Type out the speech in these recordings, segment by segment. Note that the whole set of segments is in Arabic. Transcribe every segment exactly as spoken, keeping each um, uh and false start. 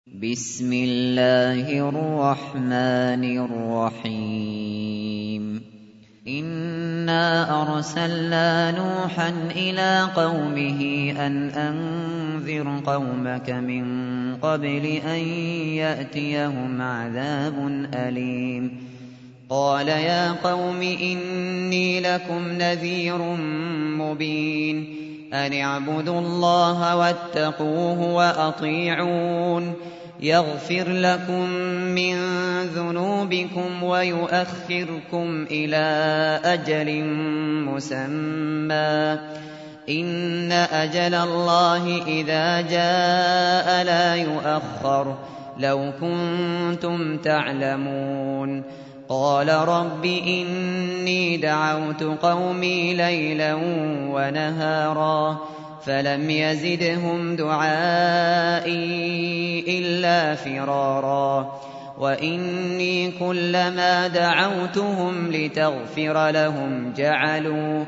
بسم الله الرحمن الرحيم إنا أرسلنا نوحا إلى قومه أن أنذر قومك من قبل أن يأتيهم عذاب أليم قال يا قوم إني لكم نذير مبين أن اعبدوا الله واتقوه وأطيعون يغفر لكم من ذنوبكم ويؤخركم إلى أجل مسمى إن أجل الله إذا جاء لا يؤخر لو كنتم تعلمون قال رب إني دعوت قومي ليلا ونهارا فلم يزدهم دعائي إلا فرارا وإني كلما دعوتهم لتغفر لهم جعلوا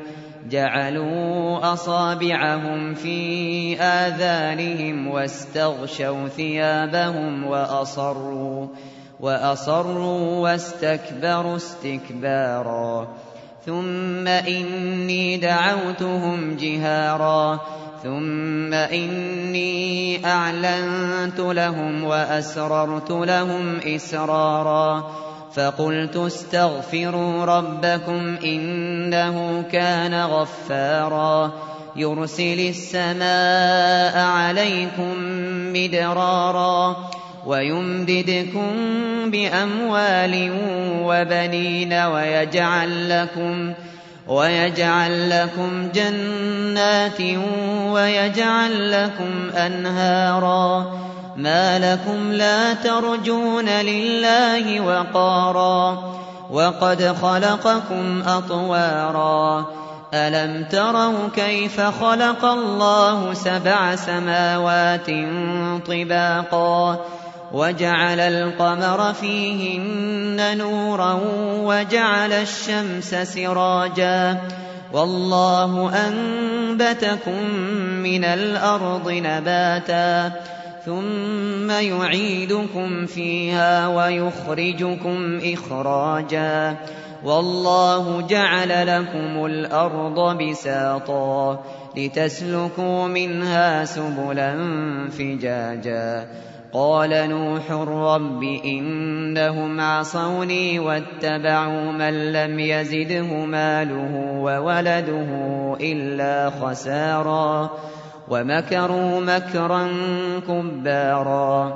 جعلوا أصابعهم في آذانهم واستغشوا ثيابهم وأصروا وأصروا واستكبروا استكبارا ثم إني دعوتهم جهارا ثم إني أعلنت لهم وأسررت لهم إسرارا فقلت استغفروا ربكم إنه كان غفارا يرسل السماء عليكم مدرارا ويمددكم بأموال وبنين ويجعل لكم ويجعل لكم جنات ويجعل لكم أنهارا ما لكم لا ترجون لله وقارا وقد خلقكم أطوارا ألم تروا كيف خلق الله سبع سماوات طباقا وجعل القمر فيهن نورا وجعل الشمس سراجا والله أنبتكم من الأرض نباتا ثم يعيدكم فيها ويخرجكم إخراجا والله جعل لكم الأرض بساطا لتسلكوا منها سبلا فجاجا قال نوح رب إنهم عصوني واتبعوا من لم يزده ماله وولده إلا خسارا ومكروا مكرا كبارا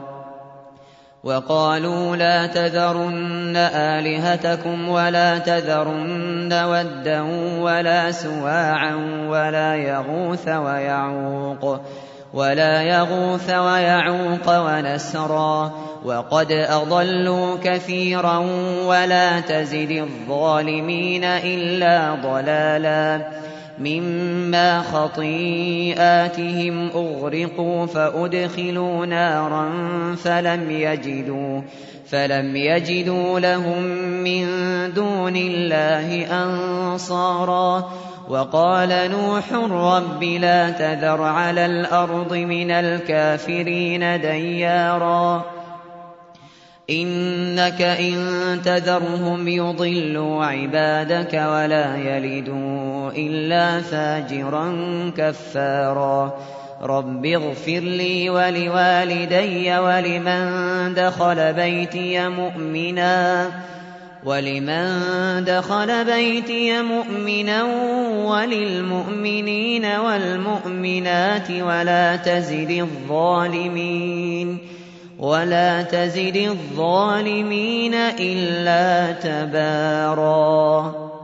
وقالوا لا تذرن آلهتكم ولا تذرن ودا ولا سواعا ولا يغوث ويعوق ولا يغوث ويعوق ونسرا وقد أضلوا كثيرا ولا تزد الظالمين إلا ضلالا مما خطيئاتهم أغرقوا فأدخلوا نارا فلم يجدوا فلم يجدوا لهم من دون الله أنصارا وقال نوح رب لا تذر على الأرض من الكافرين ديارا إنك إن تذرهم يضلوا عبادك ولا يلدوا إلا فاجرا كفارا رب اغفر لي ولوالدي ولمن دخل بيتي مؤمنا ولمن دخل بيتي مؤمنا وللمؤمنين والمؤمنات ولا تزد الظالمين ولا تزد الظالمين إلا تبارا